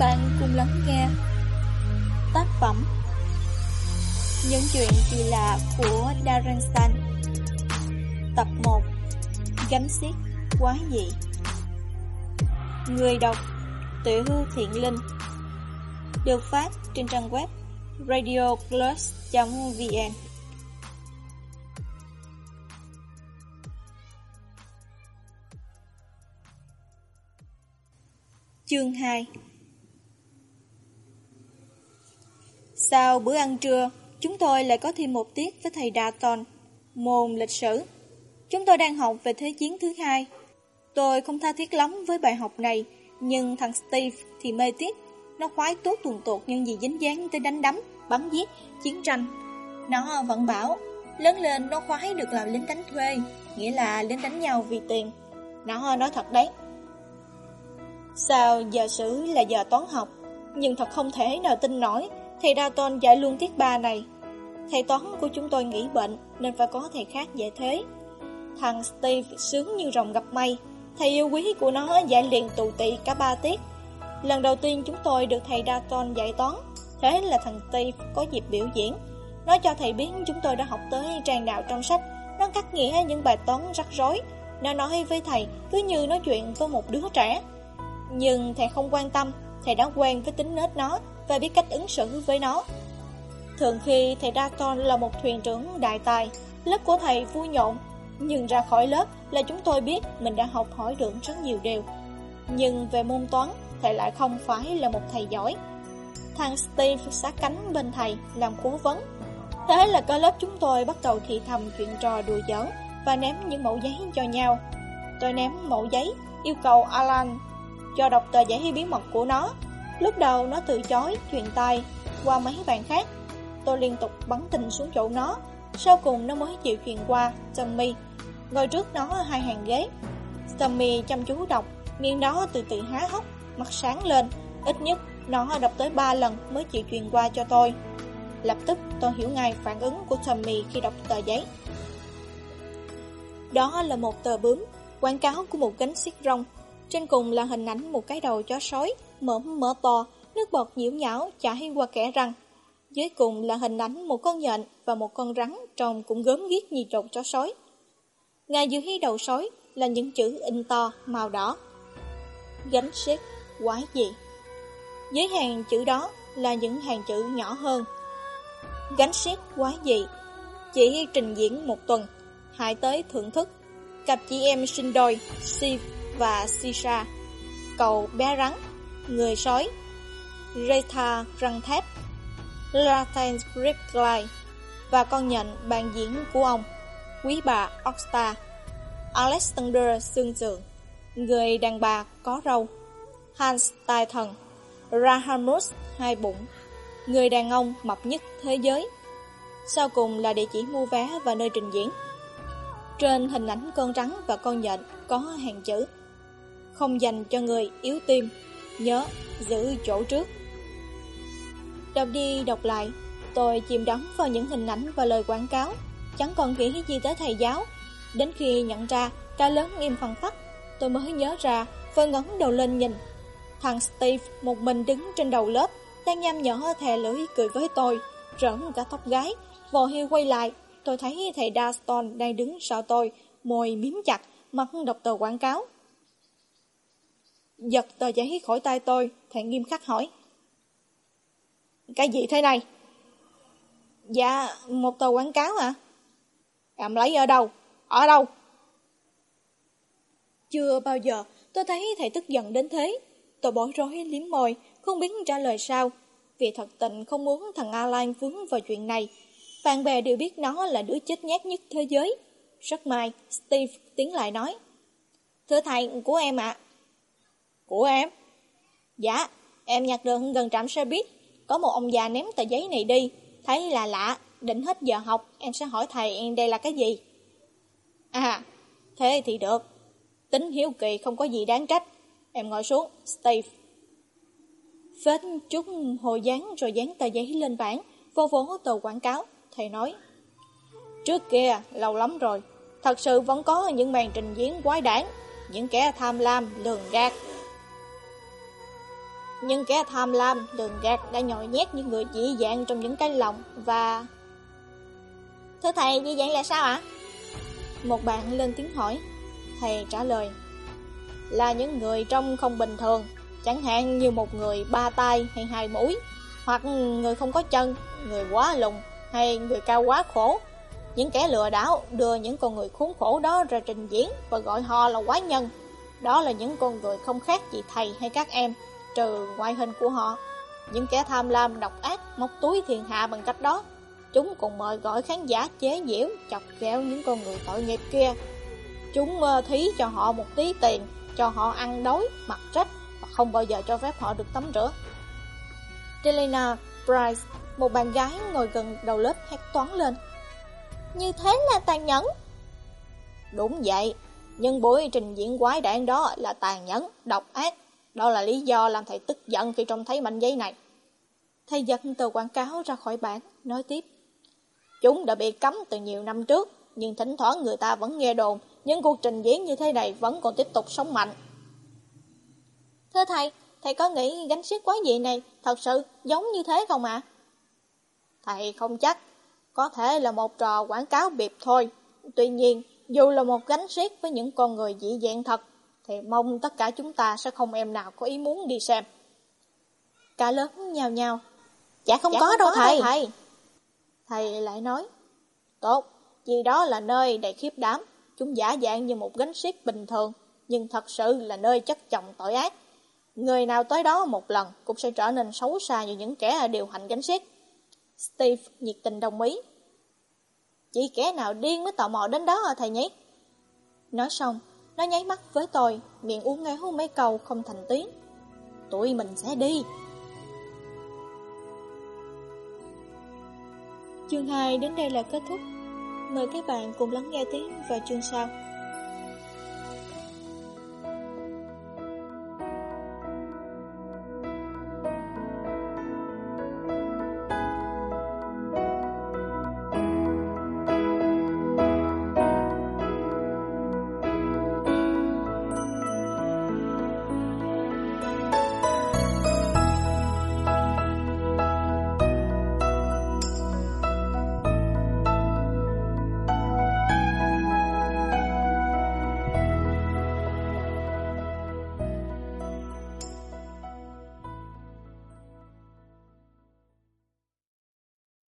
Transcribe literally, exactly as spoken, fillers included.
bạn cùng lắng nghe tác phẩm Những chuyện kỳ lạ của Darren Shan, tập một, Gánh xiếc quái dị. Người đọc Tiểu Hư Thiện Linh. Được phát trên trang web radio plus chấm vn. Chương hai. Sau bữa ăn trưa, chúng tôi lại có thêm một tiết với thầy Dalton, môn lịch sử. Chúng tôi đang học về Thế chiến thứ hai. Tôi không tha thiết lắm với bài học này, nhưng thằng Steve thì mê tiết. Nó khoái tốt tuần tột những gì dính dáng tới đánh đấm, bắn giết, chiến tranh. Nó vẫn bảo, lớn lên nó khoái được làm lính đánh thuê, nghĩa là lính đánh nhau vì tiền. Nó nói thật đấy. Sao giờ sử là giờ toán học, nhưng thật không thể nào tin nổi thầy Dalton dạy luôn tiết ba này. Thầy toán của chúng tôi nghỉ bệnh nên phải có thầy khác dạy thế. Thằng Steve sướng như rồng gặp mây. Thầy yêu quý của nó dạy liền tù tị cả ba tiết. Lần đầu tiên chúng tôi được thầy Dalton dạy toán, thế là thằng Steve có dịp biểu diễn. Nó cho thầy biết chúng tôi đã học tới trang nào trong sách. Nó cắt nghĩa những bài toán rắc rối. Nó nói với thầy cứ như nói chuyện với một đứa trẻ. Nhưng thầy không quan tâm. Thầy đã quen với tính nết nó và biết cách ứng xử với nó. Thường khi thầy Dalton là một thuyền trưởng đại tài, lớp của thầy vui nhộn. Nhưng ra khỏi lớp là chúng tôi biết mình đã học hỏi được rất nhiều điều. Nhưng về môn toán, thầy lại không phải là một thầy giỏi. Thằng Steve sát cánh bên thầy làm cố vấn. Thế là cả lớp chúng tôi bắt đầu thì thầm chuyện trò đùa giỡn và ném những mẩu giấy cho nhau. Tôi ném mẩu giấy, yêu cầu Alan cho đọc tờ giấy bí mật của nó. Lúc đầu nó từ chối, truyền tay qua mấy bạn khác. Tôi liên tục bắn tin xuống chỗ nó. Sau cùng nó mới chịu truyền qua Tommy, ngồi trước nó hai hàng ghế. Tommy chăm chú đọc, miệng nó từ từ há hốc, mắt sáng lên. Ít nhất nó đọc tới ba lần mới chịu truyền qua cho tôi. Lập tức tôi hiểu ngay phản ứng của Tommy khi đọc tờ giấy. Đó là một tờ bướm, quảng cáo của một gánh xiếc rong. Trên cùng là hình ảnh một cái đầu chó sói, mõm mỡ to, nước bọt nhiễu nhão chảy qua kẽ răng. Dưới cùng là hình ảnh một con nhện và một con rắn trông cũng gớm ghiếc như trộn chó sói. Ngay dưới đầu sói là những chữ in to màu đỏ: Gánh xiếc quái dị. Dưới hàng chữ đó là những hàng chữ nhỏ hơn: Gánh xiếc quái dị. Chỉ trình diễn một tuần, hãy tới thưởng thức. Cặp chị em sinh đôi Steve và Sisha, cậu bé rắn, người sói, Rita răng thép, Latin Riptide và con nhện bạn diễn của ông, quý bà Oxta, Alexander xương sườn, người đàn bà có râu, Hans tai thần, Rahamus hai bụng, người đàn ông mập nhất thế giới. Sau cùng là địa chỉ mua vé và nơi trình diễn. Trên hình ảnh con rắn và con nhện có hàng chữ: Không dành cho người yếu tim, nhớ giữ chỗ trước. Đọc đi đọc lại, tôi chìm đắm vào những hình ảnh và lời quảng cáo, chẳng còn nghĩ gì tới thầy giáo. Đến khi nhận ra cả lớn im phăng phắc, tôi mới nhớ ra và ngẩng đầu lên nhìn. Thằng Steve một mình đứng trên đầu lớp, đang nham nhở thè lưỡi cười với tôi, rỡn cả tóc gái. Vội quay lại, tôi thấy thầy Dalton đang đứng sau tôi, môi miếm chặt, mặt đọc tờ quảng cáo. Giật tờ giấy khỏi tay tôi, thầy nghiêm khắc hỏi: Cái gì thế này? Dạ, một tờ quảng cáo ạ. À? Em lấy ở đâu? Ở đâu? Chưa bao giờ tôi thấy thầy tức giận đến thế. Tôi bối rối liếm môi, không biết trả lời sao. Vì thật tình không muốn thằng Alan vướng vào chuyện này. Bạn bè đều biết nó là đứa chết nhát nhất thế giới. Rất may, Steve tiến lại nói: Thưa thầy, của em ạ. À. Của em? Dạ, em nhặt được gần trạm xe buýt. Có một ông già ném tờ giấy này đi. Thấy là lạ, định hết giờ học em sẽ hỏi thầy đây là cái gì. À, thế thì được. Tính hiếu kỳ không có gì đáng trách. Em ngồi xuống, Steve. Phết chút hồi dán rồi dán tờ giấy lên bảng, vô vỗ tờ quảng cáo. Thầy nói: Trước kia, lâu lắm rồi, thật sự vẫn có những màn trình diễn quái đản, những kẻ tham lam, lường gạt. Nhưng kẻ tham lam, lường gạt đã nhồi nhét những người dị dạng trong những cái lòng và... Thưa thầy, dị dạng là sao ạ? Một bạn lên tiếng hỏi. Thầy trả lời, là những người trông không bình thường, chẳng hạn như một người ba tay hay hai mũi, hoặc người không có chân, người quá lùn, hay người cao quá khổ. Những kẻ lừa đảo đưa những con người khốn khổ đó ra trình diễn và gọi họ là quái nhân. Đó là những con người không khác gì thầy hay các em, trừ ngoại hình của họ. Những kẻ tham lam độc ác móc túi thiên hạ bằng cách đó. Chúng còn mời gọi khán giả chế giễu, chọc ghẹo những con người tội nghiệp kia. Chúng uh, thí cho họ một tí tiền, cho họ ăn đói, mặc rách và không bao giờ cho phép họ được tắm rửa. Delena Price, một bạn gái ngồi gần đầu lớp hét toáng lên. Như thế là tàn nhẫn. Đúng vậy, nhưng buổi trình diễn quái đản đó là tàn nhẫn, độc ác. Đó là lý do làm thầy tức giận khi trông thấy mảnh giấy này. Thầy giật tờ quảng cáo ra khỏi bảng, nói tiếp. Chúng đã bị cấm từ nhiều năm trước, nhưng thỉnh thoảng người ta vẫn nghe đồn những cuộc trình diễn như thế này vẫn còn tiếp tục sống mạnh. Thưa thầy, thầy có nghĩ gánh xiếc quái dị này thật sự giống như thế không ạ? À? Thầy không chắc, có thể là một trò quảng cáo biệp thôi. Tuy nhiên, dù là một gánh xiếc với những con người dị dạng thật, thì mong tất cả chúng ta sẽ không em nào có ý muốn đi xem. Cả lớp nhào nhào. Chả không, Chả có, không đâu, có thầy. đâu thầy. Thầy lại nói. Tốt, vì đó là nơi đầy khiếp đảm. Chúng giả dạng như một gánh xiếc bình thường, nhưng thật sự là nơi chất chồng tội ác. Người nào tới đó một lần cũng sẽ trở nên xấu xa như những kẻ điều hành gánh xiếc. Steve nhiệt tình đồng ý. Chỉ kẻ nào điên mới tò mò đến đó hả thầy nhé? Nói xong, nó nháy mắt với tôi, miệng uốn éo mấy câu không thành tiếng. Tụi mình sẽ đi. Chương hai đến đây là kết thúc. Mời các bạn cùng lắng nghe tiếp vào chương sau.